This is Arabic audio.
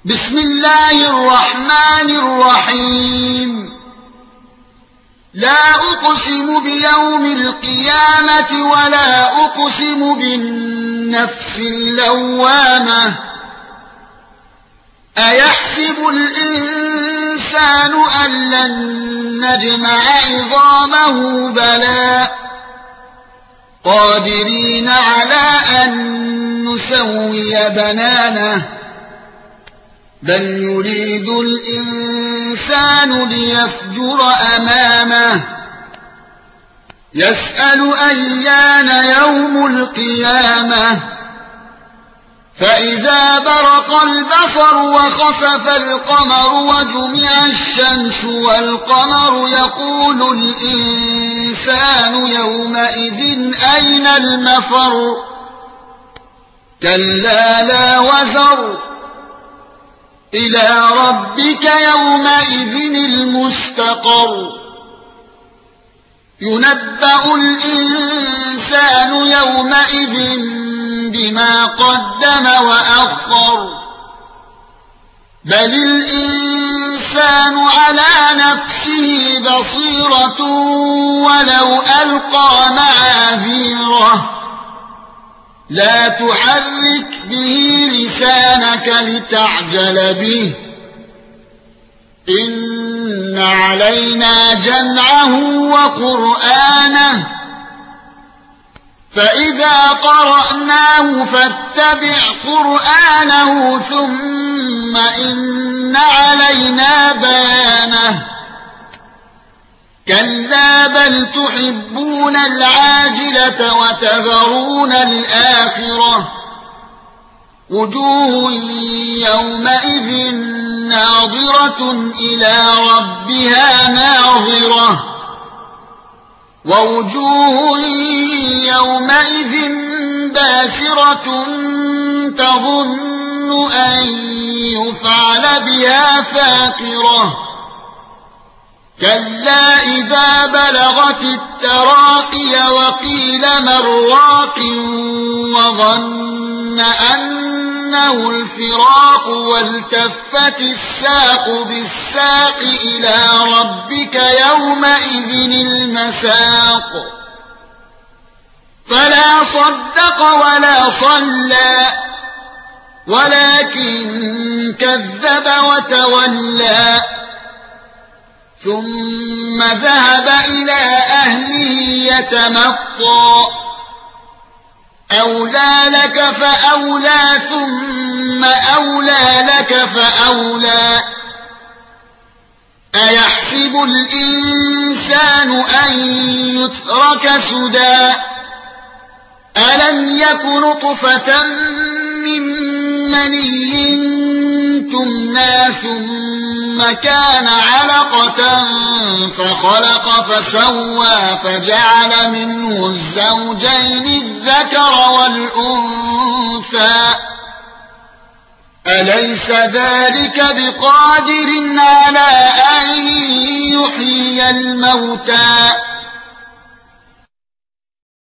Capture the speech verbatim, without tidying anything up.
بسم الله الرحمن الرحيم لا أقسم بيوم القيامة ولا أقسم بالنفس اللوامة أيحسب الإنسان أن لن نجمع عظامه بلى قادرين على أن نسوي بنانه بل يريد الإنسان ليفجر أمامه يسأل أيان يوم القيامة فإذا برق البصر وخسف القمر وجمع الشمس والقمر يقول الإنسان يومئذ أين المفر كلا لا وزر إلى ربك يومئذ المستقر ينبأ الإنسان يومئذ بما قدم وأخر بل الإنسان على نفسه بصيرة ولو ألقى معاذيره لا تحرك به لسانك لتعجل به إن علينا جمعه وقرآنه فإذا قرأناه فاتبع قرآنه ثم إن علينا بيانه كلا بل تحبون العاجلة وتذرون الآخرة وجوه يومئذ ناظرة إلى ربها ناظرة ووجوه يومئذ باسرة تظن أن يفعل بها فاقرة كلا إذا بلغت التراقي وقيل من راق وظن أنه الفراق والتفت الساق بالساق إلى ربك يومئذ المساق فلا صدق ولا صلى ولكن كذب وتولى ثم ذهب إلى أهله يتمطى أولى لك فأولى ثم أولى لك فأولى أيحسب الإنسان أن يترك سدى ألم يك نطفة من مني تمنى ثم كان علقة فخلق فسوى فجعل منه الزوجين الذكر والأنثى أليس ذلك بقادر على أن يحيي الموتى